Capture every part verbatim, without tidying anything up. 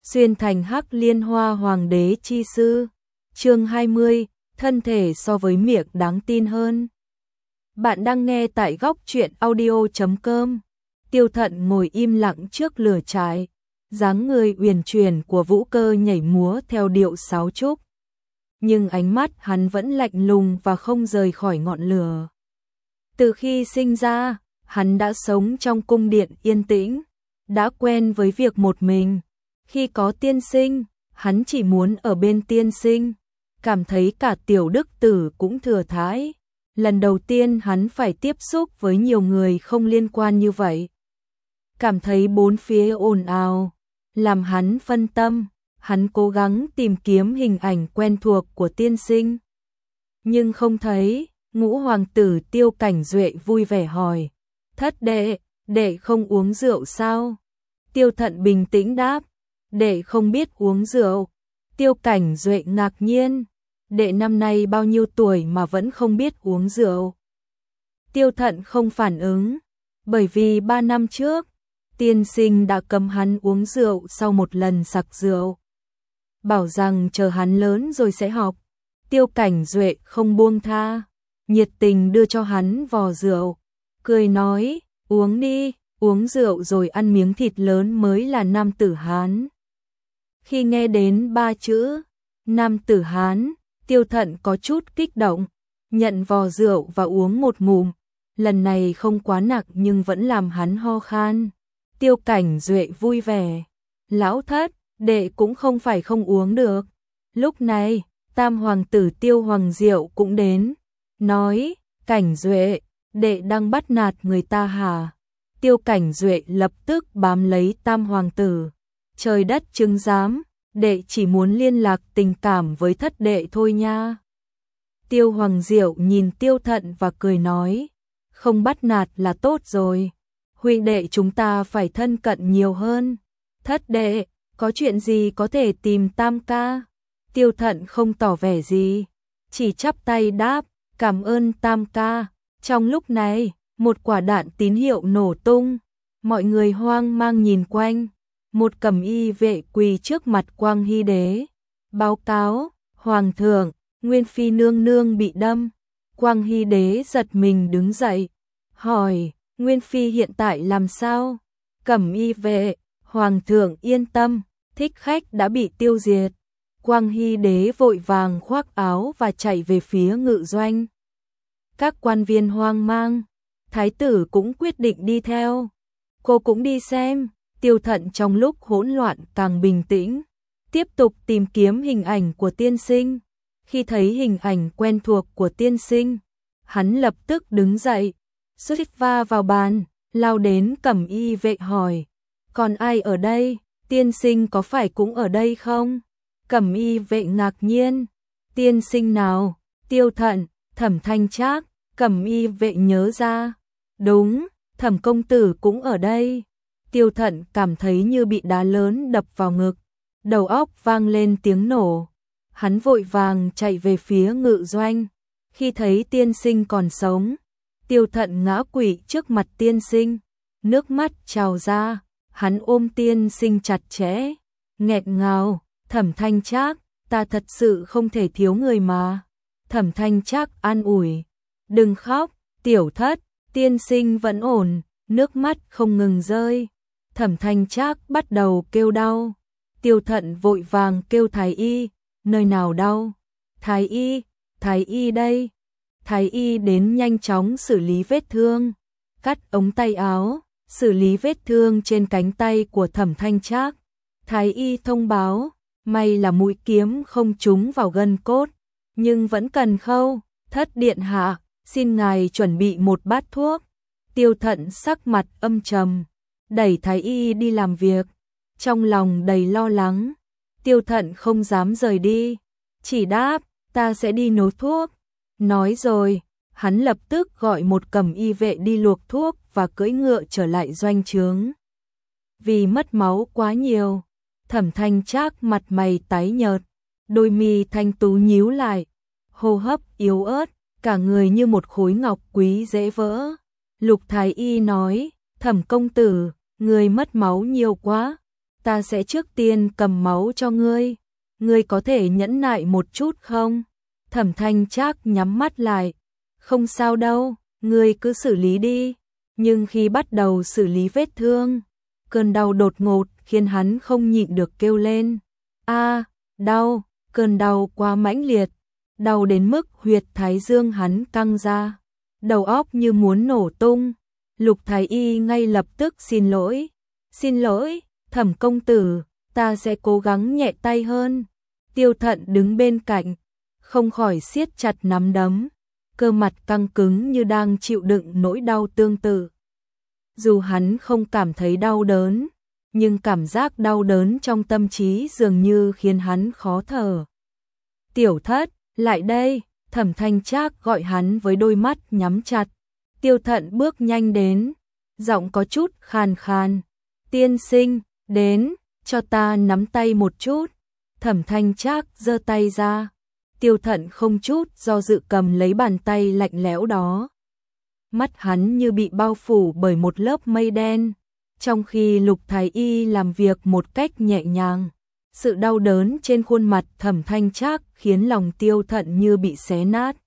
xuyên thành Hắc Liên Hoa Hoàng đế chi sư. Chương hai mươi, thân thể so với miệng đáng tin hơn. Bạn đang nghe tại góc truyện audio chấm com. Tiêu Thận ngồi im lặng trước lửa trại, dáng người uyển chuyển của Vũ Cơ nhảy múa theo điệu sáo trúc. Nhưng ánh mắt hắn vẫn lạnh lùng và không rời khỏi ngọn lửa. Từ khi sinh ra, hắn đã sống trong cung điện yên tĩnh, đã quen với việc một mình. Khi có tiên sinh, hắn chỉ muốn ở bên tiên sinh, cảm thấy cả tiểu đức tử cũng thừa thãi. Lần đầu tiên hắn phải tiếp xúc với nhiều người không liên quan như vậy. Cảm thấy bốn phía ồn ào, làm hắn phân tâm, hắn cố gắng tìm kiếm hình ảnh quen thuộc của tiên sinh. Nhưng không thấy. Ngũ hoàng tử Tiêu Cảnh Duệ vui vẻ hỏi, thất đệ, đệ không uống rượu sao? Tiêu Thận bình tĩnh đáp, đệ không biết uống rượu. Tiêu Cảnh Duệ ngạc nhiên, đệ năm nay bao nhiêu tuổi mà vẫn không biết uống rượu? Tiêu Thận không phản ứng, bởi vì ba năm trước, tiên sinh đã cấm hắn uống rượu sau một lần sặc rượu. Bảo rằng chờ hắn lớn rồi sẽ học. Tiêu Cảnh Duệ không buông tha, nhiệt tình đưa cho hắn vò rượu, cười nói, uống đi, uống rượu rồi ăn miếng thịt lớn mới là nam tử Hán. Khi nghe đến ba chữ, nam tử Hán, Tiêu Thận có chút kích động, nhận vò rượu và uống một ngụm, lần này không quá nặng nhưng vẫn làm hắn ho khan. Tiêu Cảnh Duệ vui vẻ, lão thất, đệ cũng không phải không uống được. Lúc này, tam hoàng tử Tiêu Hoàng Diệu cũng đến, nói, Cảnh Duệ, đệ đang bắt nạt người ta hả? Tiêu Cảnh Duệ lập tức bám lấy tam hoàng tử, trời đất chứng giám, đệ chỉ muốn liên lạc tình cảm với thất đệ thôi nha. Tiêu Hoàng Diệu nhìn Tiêu Thận và cười nói, không bắt nạt là tốt rồi, huynh đệ chúng ta phải thân cận nhiều hơn. Thất đệ, có chuyện gì có thể tìm tam ca? Tiêu Thận không tỏ vẻ gì, chỉ chắp tay đáp, cảm ơn tam ca. Trong lúc này, một quả đạn tín hiệu nổ tung, mọi người hoang mang nhìn quanh, một cẩm y vệ quỳ trước mặt Quang Hy đế, báo cáo, hoàng thượng, Nguyên phi nương nương bị đâm. Quang Hy đế giật mình đứng dậy, hỏi, Nguyên phi hiện tại làm sao? Cẩm y vệ, hoàng thượng yên tâm, thích khách đã bị tiêu diệt. Quang Hy đế vội vàng khoác áo và chạy về phía ngự doanh. Các quan viên hoang mang, thái tử cũng quyết định đi theo. Cô cũng đi xem. Tiêu Thận trong lúc hỗn loạn càng bình tĩnh, tiếp tục tìm kiếm hình ảnh của tiên sinh. Khi thấy hình ảnh quen thuộc của tiên sinh, hắn lập tức đứng dậy, xuất va vào bàn, lao đến cẩm y vệ hỏi, còn ai ở đây? Tiên sinh có phải cũng ở đây không? Cẩm y vệ ngạc nhiên, tiên sinh nào? Tiêu Thận, Thẩm Thanh Trác. Cẩm y vệ nhớ ra, đúng, Thẩm công tử cũng ở đây. Tiêu Thận cảm thấy như bị đá lớn đập vào ngực, đầu óc vang lên tiếng nổ. Hắn vội vàng chạy về phía ngự doanh. Khi thấy tiên sinh còn sống, Tiêu Thận ngã quỵ trước mặt tiên sinh, nước mắt trào ra, hắn ôm tiên sinh chặt chẽ, nghẹn ngào, Thẩm Thanh Trác, ta thật sự không thể thiếu người mà. Thẩm Thanh Trác an ủi, đừng khóc, tiểu thất, tiên sinh vẫn ổn, nước mắt không ngừng rơi. Thẩm Thanh Trác bắt đầu kêu đau. Tiêu Thận vội vàng kêu thái y, nơi nào đau? Thái y, thái y đây. Thái y đến nhanh chóng xử lý vết thương, cắt ống tay áo, xử lý vết thương trên cánh tay của Thẩm Thanh Trác. Thái y thông báo, may là mũi kiếm không trúng vào gân cốt, nhưng vẫn cần khâu. Thất điện hạ, xin ngài chuẩn bị một bát thuốc. Tiêu Thận sắc mặt âm trầm, đẩy thái y đi làm việc, trong lòng đầy lo lắng. Tiêu Thận không dám rời đi, chỉ đáp, ta sẽ đi nấu thuốc. Nói rồi, hắn lập tức gọi một cẩm y vệ đi luộc thuốc và cưỡi ngựa trở lại doanh trướng. Vì mất máu quá nhiều, Thẩm Thanh Trác mặt mày tái nhợt, đôi mi thanh tú nhíu lại, hô hấp yếu ớt, cả người như một khối ngọc quý dễ vỡ. Lục thái y nói, Thẩm công tử, người mất máu nhiều quá. ta sẽ trước tiên cầm máu cho ngươi. Ngươi có thể nhẫn nại một chút không? Thẩm Thanh Trác nhắm mắt lại. Không sao đâu, ngươi cứ xử lý đi. Nhưng khi bắt đầu xử lý vết thương, cơn đau đột ngột khiến hắn không nhịn được kêu lên. A, đau, cơn đau quá mãnh liệt, đau đến mức huyệt thái dương hắn căng ra, đầu óc như muốn nổ tung. Lục Thái Y ngay lập tức xin lỗi. Xin lỗi, Thẩm công tử, ta sẽ cố gắng nhẹ tay hơn. Tiêu Thận đứng bên cạnh, không khỏi siết chặt nắm đấm, cơ mặt căng cứng như đang chịu đựng nỗi đau tương tự. Dù hắn không cảm thấy đau đớn, nhưng cảm giác đau đớn trong tâm trí dường như khiến hắn khó thở. Tiểu Thất, lại đây, Thẩm Thanh Trác gọi hắn với đôi mắt nhắm chặt. Tiêu Thận bước nhanh đến, giọng có chút khàn khàn. Tiên sinh, đến, cho ta nắm tay một chút. Thẩm Thanh Trác giơ tay ra. Tiêu Thận không chút do dự cầm lấy bàn tay lạnh lẽo đó. Mắt hắn như bị bao phủ bởi một lớp mây đen, trong khi Lục Thái Y làm việc một cách nhẹ nhàng. Sự đau đớn trên khuôn mặt Thẩm Thanh Trác khiến lòng Tiêu Thận như bị xé nát.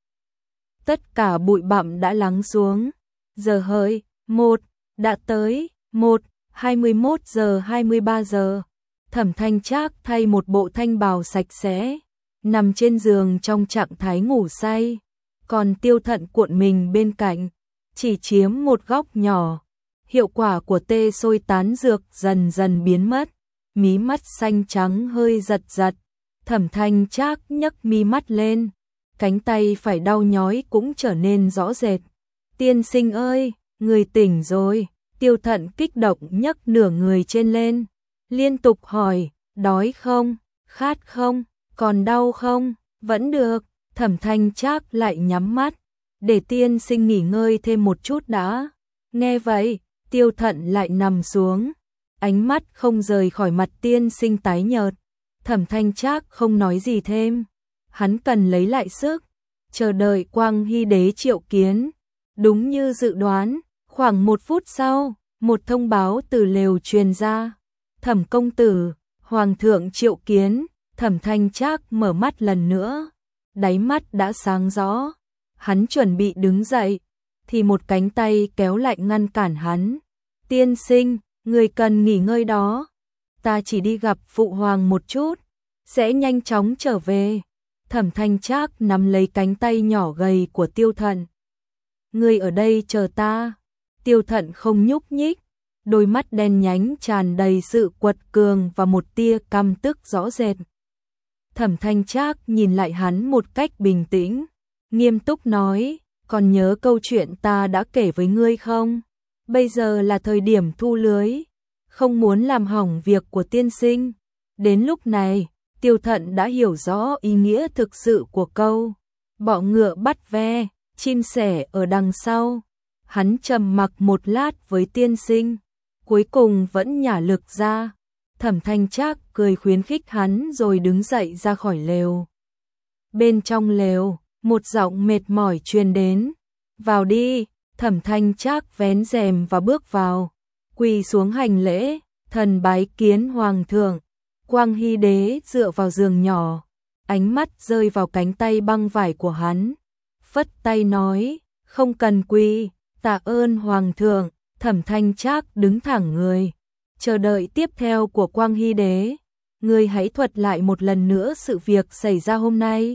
Tất cả bụi bặm đã lắng xuống. Giờ hỡi, một, đã tới, một, hai mươi mốt giờ hai mươi ba giờ. Thẩm Thanh Trác thay một bộ thanh bào sạch sẽ, nằm trên giường trong trạng thái ngủ say. Còn Tiêu Thận cuộn mình bên cạnh, chỉ chiếm một góc nhỏ. Hiệu quả của tê xôi tán dược dần dần biến mất, mí mắt xanh trắng hơi giật giật. Thẩm Thanh Trác nhấc mi mắt lên, cánh tay phải đau nhói cũng trở nên rõ rệt. Tiên sinh ơi, người tỉnh rồi. Tiêu Thận kích động nhấc nửa người trên lên, liên tục hỏi, đói không, khát không, còn đau không? Vẫn được. Thẩm Thanh Trác lại nhắm mắt, để tiên sinh nghỉ ngơi thêm một chút đã. Nghe vậy, Tiêu Thận lại nằm xuống, ánh mắt không rời khỏi mặt tiên sinh tái nhợt. Thẩm Thanh Trác không nói gì thêm, hắn cần lấy lại sức, chờ đợi Quang Hy Đế triệu kiến. Đúng như dự đoán, khoảng một phút sau, một thông báo từ lều truyền ra. Thẩm công tử, Hoàng thượng triệu kiến. Thẩm Thanh Trác mở mắt lần nữa, đáy mắt đã sáng rõ. Hắn chuẩn bị đứng dậy, thì một cánh tay kéo lạnh ngăn cản hắn. Tiên sinh, người cần nghỉ ngơi đó. Ta chỉ đi gặp phụ hoàng một chút, sẽ nhanh chóng trở về. Thẩm Thanh Trác nắm lấy cánh tay nhỏ gầy của Tiêu Thận. Người ở đây chờ ta. Tiêu Thận không nhúc nhích, đôi mắt đen nhánh tràn đầy sự quật cường và một tia căm tức rõ rệt. Thẩm Thanh Trác nhìn lại hắn một cách bình tĩnh, nghiêm túc nói, còn nhớ câu chuyện ta đã kể với ngươi không? Bây giờ là thời điểm thu lưới, không muốn làm hỏng việc của tiên sinh. Đến lúc này, Tiêu Thận đã hiểu rõ ý nghĩa thực sự của câu bọ ngựa bắt ve, chim sẻ ở đằng sau. Hắn trầm mặc một lát với tiên sinh, cuối cùng vẫn nhả lực ra. Thẩm Thanh Trác cười khuyến khích hắn rồi đứng dậy ra khỏi lều. Bên trong lều, một giọng mệt mỏi truyền đến. Vào đi. Thẩm Thanh Trác vén rèm và bước vào, quỳ xuống hành lễ, thần bái kiến hoàng thượng. Quang Hy Đế dựa vào giường nhỏ, ánh mắt rơi vào cánh tay băng vải của hắn, phất tay nói, không cần quỳ, tạ ơn hoàng thượng. Thẩm Thanh Trác đứng thẳng người, chờ đợi tiếp theo của Quang Hy Đế. Ngươi hãy thuật lại một lần nữa sự việc xảy ra hôm nay.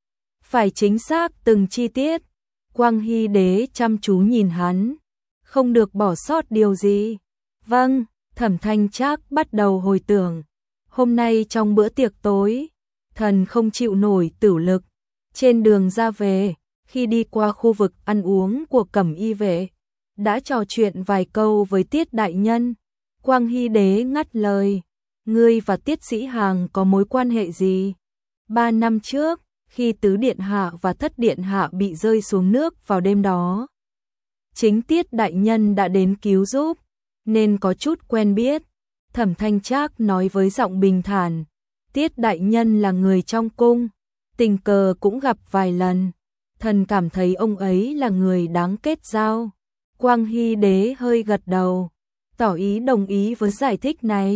Phải chính xác từng chi tiết. Quang Hy Đế chăm chú nhìn hắn, không được bỏ sót điều gì. Vâng. Thẩm Thanh Trác bắt đầu hồi tưởng. Hôm nay trong bữa tiệc tối, thần không chịu nổi tửu lực. Trên đường ra về, khi đi qua khu vực ăn uống của Cẩm Y vệ, đã trò chuyện vài câu với Tiết đại nhân. Quang Hy Đế ngắt lời, ngươi và Tiết Sĩ Hàng có mối quan hệ gì? Ba năm trước, khi Tứ Điện Hạ và Thất Điện Hạ bị rơi xuống nước vào đêm đó, chính Tiết đại nhân đã đến cứu giúp, nên có chút quen biết. Thẩm Thanh Trác nói với giọng bình thản, Tiết đại nhân là người trong cung, tình cờ cũng gặp vài lần, thần cảm thấy ông ấy là người đáng kết giao. Quang Hy Đế hơi gật đầu, tỏ ý đồng ý với giải thích này.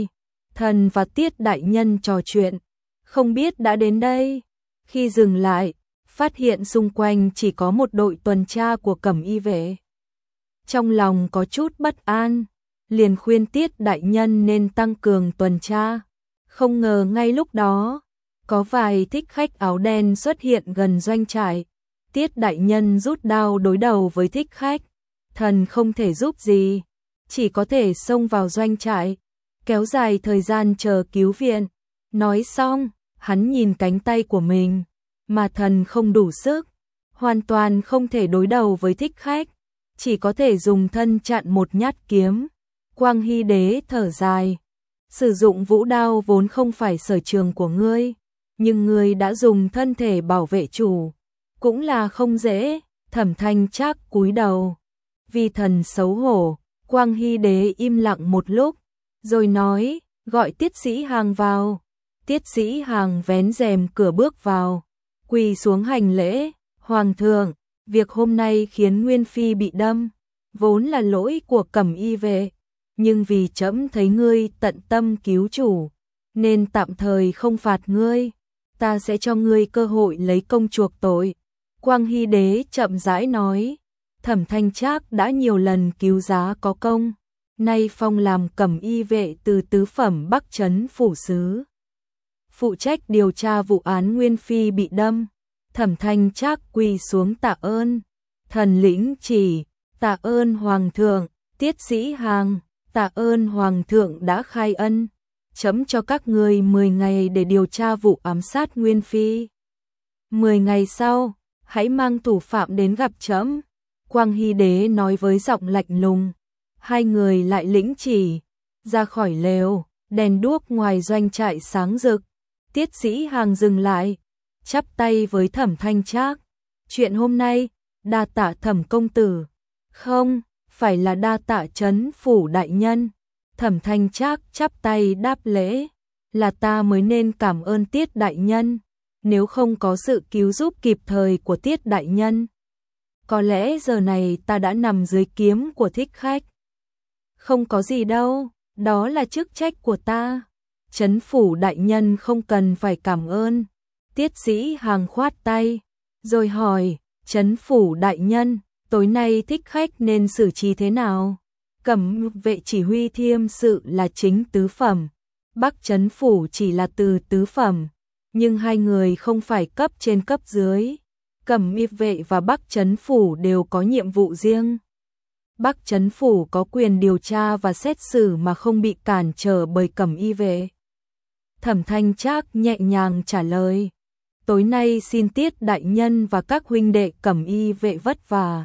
Thần và Tiết đại nhân trò chuyện, không biết đã đến đây. Khi dừng lại, phát hiện xung quanh chỉ có một đội tuần tra của cẩm y vệ. Trong lòng có chút bất an, liền khuyên Tiết đại nhân nên tăng cường tuần tra. Không ngờ ngay lúc đó, có vài thích khách áo đen xuất hiện gần doanh trại. Tiết đại nhân rút đao đối đầu với thích khách. Thần không thể giúp gì, chỉ có thể xông vào doanh trại, kéo dài thời gian chờ cứu viện. Nói xong, hắn nhìn cánh tay của mình, mà thần không đủ sức, hoàn toàn không thể đối đầu với thích khách, chỉ có thể dùng thân chặn một nhát kiếm. Quang Hy Đế thở dài, sử dụng vũ đao vốn không phải sở trường của ngươi, nhưng ngươi đã dùng thân thể bảo vệ chủ, cũng là không dễ. Thẩm Thanh Trác cúi đầu, vì thần xấu hổ. Quang Hy Đế im lặng một lúc, rồi nói, gọi Tiết Sĩ Hàng vào. Tiết Sĩ Hàng vén rèm cửa bước vào, quỳ xuống hành lễ. Hoàng thượng, việc hôm nay khiến Nguyên Phi bị đâm, vốn là lỗi của cẩm y vệ, nhưng vì trẫm thấy ngươi tận tâm cứu chủ, nên tạm thời không phạt ngươi, ta sẽ cho ngươi cơ hội lấy công chuộc tội. Quang Hy Đế chậm rãi nói, Thẩm Thanh Trác đã nhiều lần cứu giá có công, nay phong làm cẩm y vệ từ tứ phẩm Bắc Trấn phủ sứ, phụ trách điều tra vụ án Nguyên Phi bị đâm. Thẩm Thanh Trác quỳ xuống tạ ơn. Thần lĩnh chỉ, tạ ơn Hoàng thượng. Tiết Sĩ Hàng, tạ ơn Hoàng thượng đã khai ân, chấm cho các ngươi mười ngày để điều tra vụ ám sát Nguyên Phi. mười ngày sau, hãy mang thủ phạm đến gặp chấm. Quang Hy Đế nói với giọng lạnh lùng. Hai người lại lĩnh chỉ, ra khỏi lều, đèn đuốc ngoài doanh trại sáng rực. Tiết Sĩ Hàng dừng lại, chắp tay với Thẩm Thanh Trác. Chuyện hôm nay, đa tạ Thẩm công tử. Không, phải là đa tạ Trấn phủ đại nhân. Thẩm Thanh Trác chắp tay đáp lễ. Là ta mới nên cảm ơn Tiết đại nhân. Nếu không có sự cứu giúp kịp thời của Tiết đại nhân, có lẽ giờ này ta đã nằm dưới kiếm của thích khách. Không có gì đâu, đó là chức trách của ta. Trấn phủ đại nhân không cần phải cảm ơn. Tiết Sĩ Hàng khoát tay, rồi hỏi, Trấn phủ đại nhân, tối nay thích khách nên xử trí thế nào? Cẩm vệ chỉ huy thiêm sự là chính tứ phẩm, Bắc Trấn phủ chỉ là từ tứ phẩm, nhưng hai người không phải cấp trên cấp dưới. Cẩm y vệ và Bắc Trấn phủ đều có nhiệm vụ riêng. Bắc Trấn phủ có quyền điều tra và xét xử mà không bị cản trở bởi cẩm y vệ. Thẩm Thanh Trác nhẹ nhàng trả lời, tối nay xin Tiết đại nhân và các huynh đệ cẩm y vệ vất vả.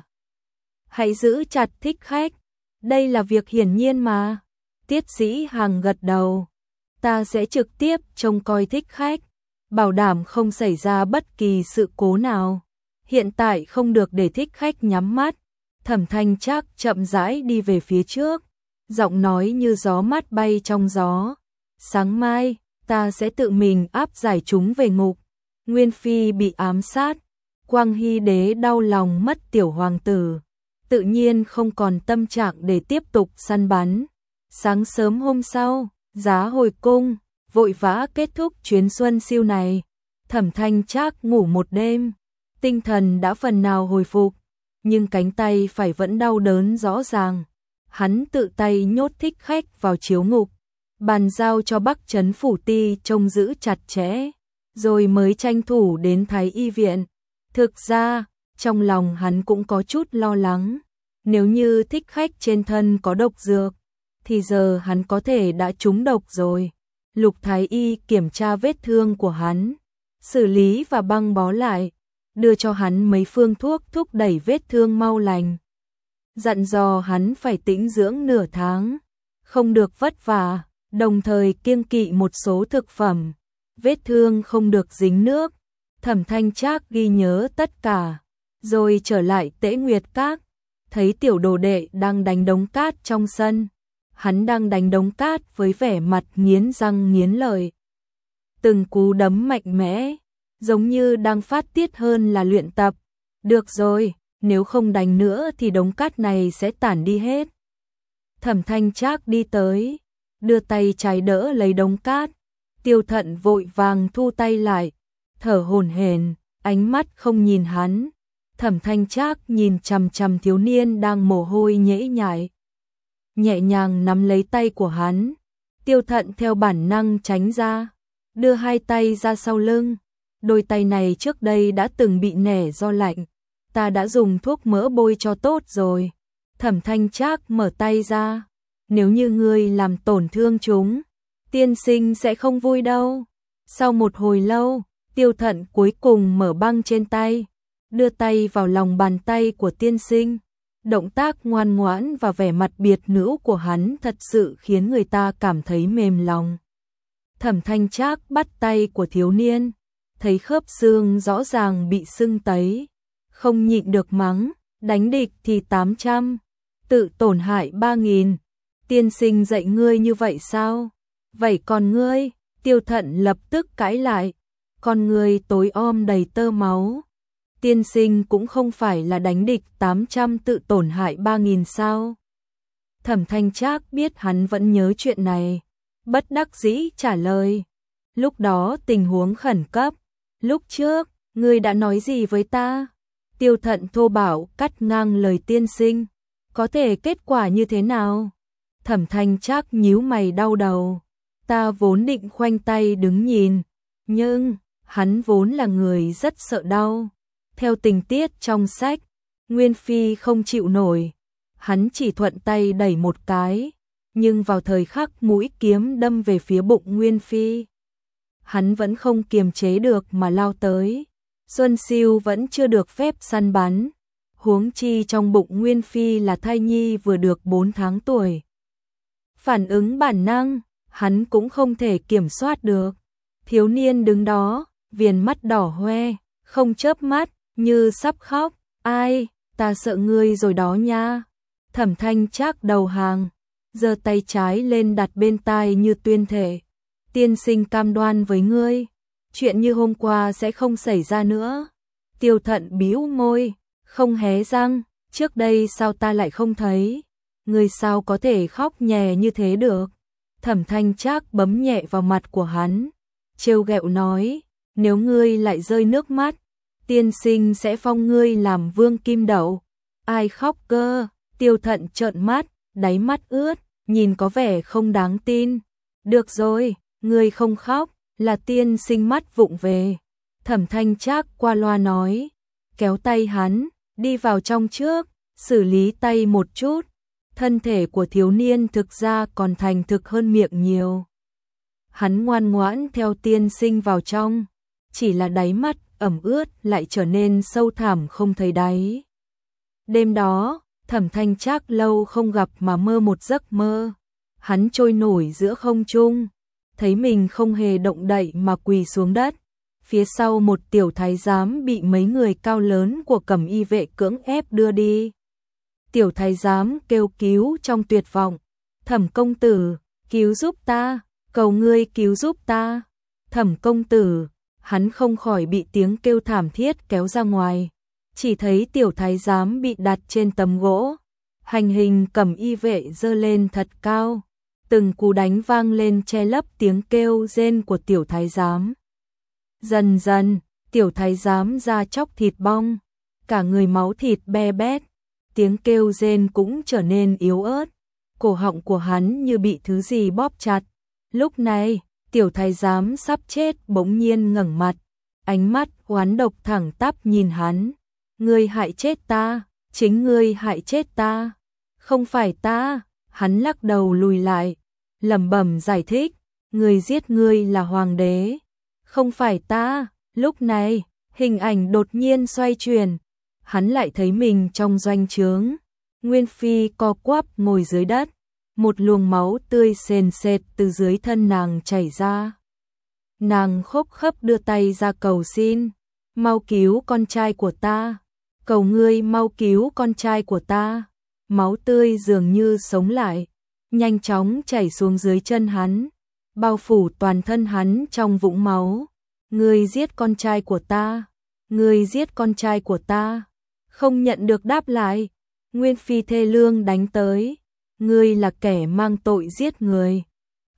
Hãy giữ chặt thích khách, đây là việc hiển nhiên mà. Tiết Sĩ Hàng gật đầu, ta sẽ trực tiếp trông coi thích khách, bảo đảm không xảy ra bất kỳ sự cố nào. Hiện tại không được để thích khách nhắm mắt. Thẩm Thanh Trác chậm rãi đi về phía trước, giọng nói như gió mát bay trong gió. Sáng mai, ta sẽ tự mình áp giải chúng về ngục. Nguyên Phi bị ám sát, Quang Hy Đế đau lòng mất tiểu hoàng tử, tự nhiên không còn tâm trạng để tiếp tục săn bắn. Sáng sớm hôm sau, giá hồi cung, vội vã kết thúc chuyến xuân siêu này. Thẩm Thanh Trác ngủ một đêm, tinh thần đã phần nào hồi phục, nhưng cánh tay phải vẫn đau đớn rõ ràng. Hắn tự tay nhốt thích khách vào chiếu ngục, bàn giao cho Bắc Trấn phủ ti trông giữ chặt chẽ, rồi mới tranh thủ đến Thái y viện. Thực ra, trong lòng hắn cũng có chút lo lắng, nếu như thích khách trên thân có độc dược, thì giờ hắn có thể đã trúng độc rồi. Lục Thái y kiểm tra vết thương của hắn, xử lý và băng bó lại, đưa cho hắn mấy phương thuốc thúc đẩy vết thương mau lành. Dặn dò hắn phải tĩnh dưỡng nửa tháng, không được vất vả, đồng thời kiêng kỵ một số thực phẩm, vết thương không được dính nước. Thẩm Thanh Trác ghi nhớ tất cả, rồi trở lại Tễ Nguyệt Các, thấy tiểu đồ đệ đang đánh đống cát trong sân. Hắn đang đánh đống cát với vẻ mặt nghiến răng nghiến lợi, từng cú đấm mạnh mẽ, giống như đang phát tiết hơn là luyện tập. Được rồi, nếu không đánh nữa thì đống cát này sẽ tản đi hết. Thẩm Thanh Trác đi tới, đưa tay trái đỡ lấy đống cát. Tiêu Thận vội vàng thu tay lại, thở hổn hển, ánh mắt không nhìn hắn. Thẩm Thanh Trác nhìn chằm chằm thiếu niên đang mồ hôi nhễ nhại, nhẹ nhàng nắm lấy tay của hắn. Tiêu Thận theo bản năng tránh ra, đưa hai tay ra sau lưng. Đôi tay này trước đây đã từng bị nẻ do lạnh, ta đã dùng thuốc mỡ bôi cho tốt rồi. Thẩm Thanh Trác mở tay ra, nếu như ngươi làm tổn thương chúng, tiên sinh sẽ không vui đâu. Sau một hồi lâu, Tiêu Thận cuối cùng mở băng trên tay, đưa tay vào lòng bàn tay của tiên sinh. Động tác ngoan ngoãn và vẻ mặt biệt nữ của hắn thật sự khiến người ta cảm thấy mềm lòng. Thẩm Thanh Trác bắt tay của thiếu niên, thấy khớp xương rõ ràng bị sưng tấy, không nhịn được mắng, đánh địch thì tám trăm, tự tổn hại ba nghìn. Tiên sinh dạy ngươi như vậy sao? Vậy còn ngươi? Tiêu Thận lập tức cãi lại, con ngươi tối om đầy tơ máu. Tiên sinh cũng không phải là đánh địch tám trăm tự tổn hại ba nghìn sao? Thẩm Thanh Trác biết hắn vẫn nhớ chuyện này, bất đắc dĩ trả lời. Lúc đó tình huống khẩn cấp, lúc trước, ngươi đã nói gì với ta? Tiêu Thận thô bạo cắt ngang lời tiên sinh, có thể kết quả như thế nào? Thẩm Thanh Trác nhíu mày đau đầu, ta vốn định khoanh tay đứng nhìn, nhưng hắn vốn là người rất sợ đau. Theo tình tiết trong sách, Nguyên Phi không chịu nổi, hắn chỉ thuận tay đẩy một cái, nhưng vào thời khắc mũi kiếm đâm về phía bụng Nguyên Phi, hắn vẫn không kiềm chế được mà lao tới. Xuân Siêu vẫn chưa được phép săn bắn, huống chi trong bụng Nguyên Phi là thai nhi vừa được bốn tháng tuổi. Phản ứng bản năng, hắn cũng không thể kiểm soát được. Thiếu niên đứng đó, viền mắt đỏ hoe, không chớp mắt, như sắp khóc. Ai, ta sợ ngươi rồi đó nha. Thẩm Thanh Trác đầu hàng, giơ tay trái lên đặt bên tai như tuyên thể. Tiên sinh cam đoan với ngươi, chuyện như hôm qua sẽ không xảy ra nữa. Tiêu Thận bĩu môi, không hé răng, trước đây sao ta lại không thấy? Ngươi sao có thể khóc nhè như thế được? Thẩm Thanh Trác bấm nhẹ vào mặt của hắn, trêu ghẹo nói, nếu ngươi lại rơi nước mắt, tiên sinh sẽ phong ngươi làm vương kim đậu. Ai khóc cơ? Tiêu Thận trợn mắt, đáy mắt ướt, nhìn có vẻ không đáng tin. Được rồi, ngươi không khóc, là tiên sinh mắt vụng về. Thẩm Thanh Trác qua loa nói, kéo tay hắn, đi vào trong trước, xử lý tay một chút. Thân thể của thiếu niên thực ra còn thành thực hơn miệng nhiều. Hắn ngoan ngoãn theo tiên sinh vào trong, chỉ là đáy mắt ẩm ướt lại trở nên sâu thẳm không thấy đáy. Đêm đó, Thẩm Thanh Trác lâu không gặp mà mơ một giấc mơ. Hắn trôi nổi giữa không trung, thấy mình không hề động đậy mà quỳ xuống đất. Phía sau một tiểu thái giám bị mấy người cao lớn của Cẩm Y vệ cưỡng ép đưa đi. Tiểu thái giám kêu cứu trong tuyệt vọng, Thẩm công tử, cứu giúp ta, cầu ngươi cứu giúp ta. Thẩm công tử, hắn không khỏi bị tiếng kêu thảm thiết kéo ra ngoài, chỉ thấy tiểu thái giám bị đặt trên tấm gỗ, hành hình Cẩm Y vệ giơ lên thật cao, từng cú đánh vang lên che lấp tiếng kêu rên của tiểu thái giám. Dần dần, tiểu thái giám da chóc thịt bong, cả người máu thịt be bét, tiếng kêu rên cũng trở nên yếu ớt, cổ họng của hắn như bị thứ gì bóp chặt. Lúc này, tiểu thái giám sắp chết bỗng nhiên ngẩng mặt, ánh mắt oán độc thẳng tắp nhìn hắn. Ngươi hại chết ta, chính ngươi hại chết ta, không phải ta. Hắn lắc đầu lùi lại, lẩm bẩm giải thích, người giết ngươi là hoàng đế, không phải ta. Lúc này, hình ảnh đột nhiên xoay chuyển, hắn lại thấy mình trong doanh trướng. Nguyên Phi co quắp ngồi dưới đất, một luồng máu tươi sền sệt từ dưới thân nàng chảy ra. Nàng khóc khấp đưa tay ra cầu xin, mau cứu con trai của ta, cầu ngươi mau cứu con trai của ta. Máu tươi dường như sống lại, nhanh chóng chảy xuống dưới chân hắn, bao phủ toàn thân hắn trong vũng máu. Ngươi giết con trai của ta, ngươi giết con trai của ta. Không nhận được đáp lại, Nguyên Phi thê lương đánh tới, ngươi là kẻ mang tội giết người,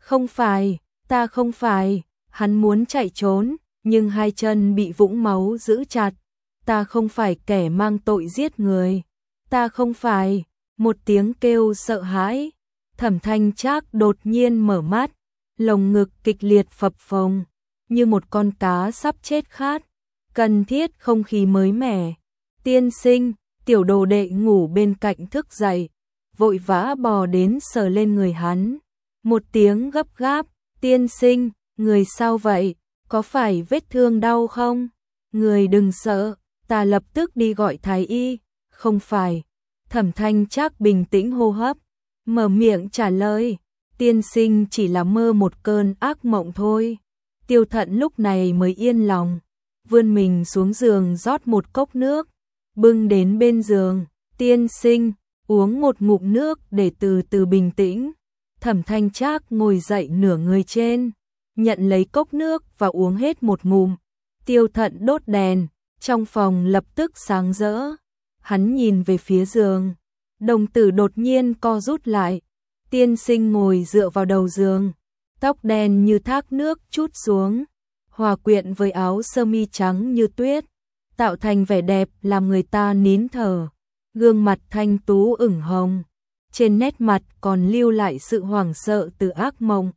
Không phải, ta không phải. Hắn muốn chạy trốn, nhưng hai chân bị vũng máu giữ chặt. Ta không phải kẻ mang tội giết người. Ta không phải. Một tiếng kêu sợ hãi. Thẩm Thanh Trác đột nhiên mở mắt, lồng ngực kịch liệt phập phồng, như một con cá sắp chết khát, cần thiết không khí mới mẻ. Tiên sinh, tiểu đồ đệ ngủ bên cạnh thức dậy, vội vã bò đến sờ lên người hắn. Một tiếng gấp gáp, tiên sinh, người sao vậy, có phải vết thương đau không? Người đừng sợ, ta lập tức đi gọi thái y. Không phải. Thẩm Thanh Trác bình tĩnh hô hấp, mở miệng trả lời, tiên sinh chỉ là mơ một cơn ác mộng thôi. Tiêu Thận lúc này mới yên lòng, vươn mình xuống giường rót một cốc nước, bưng đến bên giường, tiên sinh, uống một ngụm nước để từ từ bình tĩnh. Thẩm Thanh Trác ngồi dậy nửa người trên, nhận lấy cốc nước và uống hết một ngụm. Tiêu Thận đốt đèn, trong phòng lập tức sáng rỡ. Hắn nhìn về phía giường, đồng tử đột nhiên co rút lại. Tiên sinh ngồi dựa vào đầu giường, tóc đen như thác nước trút xuống, hòa quyện với áo sơ mi trắng như tuyết, tạo thành vẻ đẹp làm người ta nín thở. Gương mặt thanh tú ửng hồng, trên nét mặt còn lưu lại sự hoảng sợ từ ác mộng.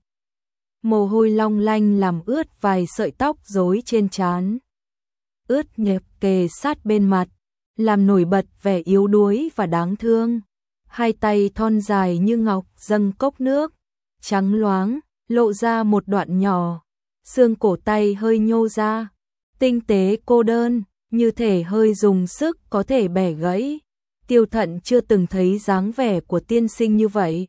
Mồ hôi long lanh làm ướt vài sợi tóc rối trên trán, ướt nhẹp kề sát bên mặt, làm nổi bật vẻ yếu đuối và đáng thương. Hai tay thon dài như ngọc dâng cốc nước, trắng loáng, lộ ra một đoạn nhỏ. Xương cổ tay hơi nhô ra, tinh tế cô đơn, như thể hơi dùng sức có thể bẻ gãy. Tiêu Thận chưa từng thấy dáng vẻ của tiên sinh như vậy.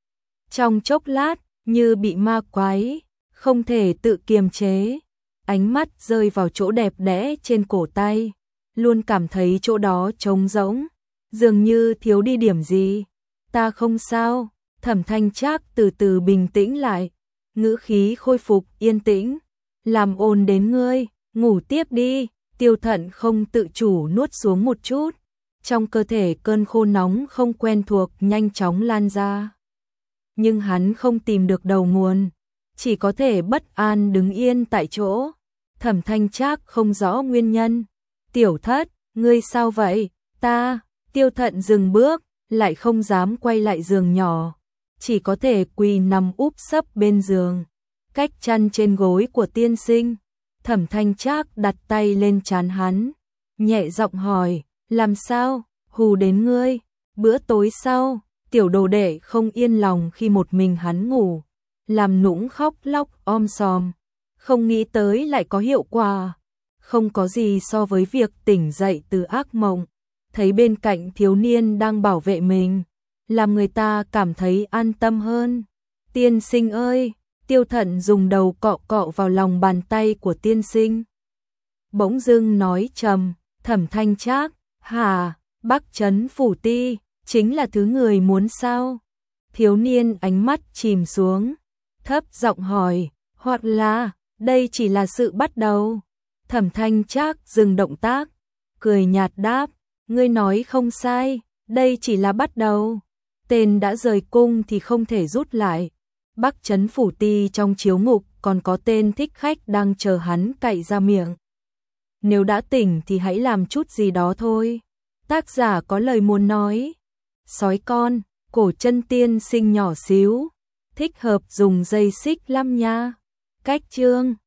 Trong chốc lát, như bị ma quái, không thể tự kiềm chế. Ánh mắt rơi vào chỗ đẹp đẽ trên cổ tay, luôn cảm thấy chỗ đó trống rỗng, dường như thiếu đi điểm gì. Ta không sao. Thẩm Thanh Trác từ từ bình tĩnh lại, ngữ khí khôi phục yên tĩnh. Làm ồn đến ngươi, ngủ tiếp đi. Tiêu Thận không tự chủ nuốt xuống một chút, trong cơ thể cơn khô nóng không quen thuộc nhanh chóng lan ra. Nhưng hắn không tìm được đầu nguồn, chỉ có thể bất an đứng yên tại chỗ. Thẩm Thanh Trác không rõ nguyên nhân. Tiểu Thất, ngươi sao vậy? Ta. Tiêu Thận dừng bước, lại không dám quay lại giường nhỏ, chỉ có thể quỳ nằm úp sấp bên giường, cách chăn trên gối của tiên sinh. Thẩm Thanh Trác đặt tay lên trán hắn, nhẹ giọng hỏi, làm sao, hù đến ngươi? Bữa tối sau, tiểu đồ đệ không yên lòng khi một mình hắn ngủ, làm nũng khóc lóc om sòm, không nghĩ tới lại có hiệu quả. Không có gì so với việc tỉnh dậy từ ác mộng, thấy bên cạnh thiếu niên đang bảo vệ mình, làm người ta cảm thấy an tâm hơn. Tiên sinh ơi! Tiêu Thận dùng đầu cọ cọ vào lòng bàn tay của tiên sinh, bỗng dưng nói trầm, Thẩm Thanh Trác, hả, Bắc Trấn Phủ Ti, chính là thứ người muốn sao? Thiếu niên ánh mắt chìm xuống, thấp giọng hỏi, hoặc là, đây chỉ là sự bắt đầu. Thẩm Thanh Trác dừng động tác, cười nhạt đáp, ngươi nói không sai, đây chỉ là bắt đầu. Tên đã rời cung thì không thể rút lại. Bắc Trấn Phủ Ti trong chiếu ngục còn có tên thích khách đang chờ hắn cậy ra miệng. Nếu đã tỉnh thì hãy làm chút gì đó thôi. Tác giả có lời muốn nói. Sói con, cổ chân tiên sinh nhỏ xíu, thích hợp dùng dây xích lăm nha. Cách chương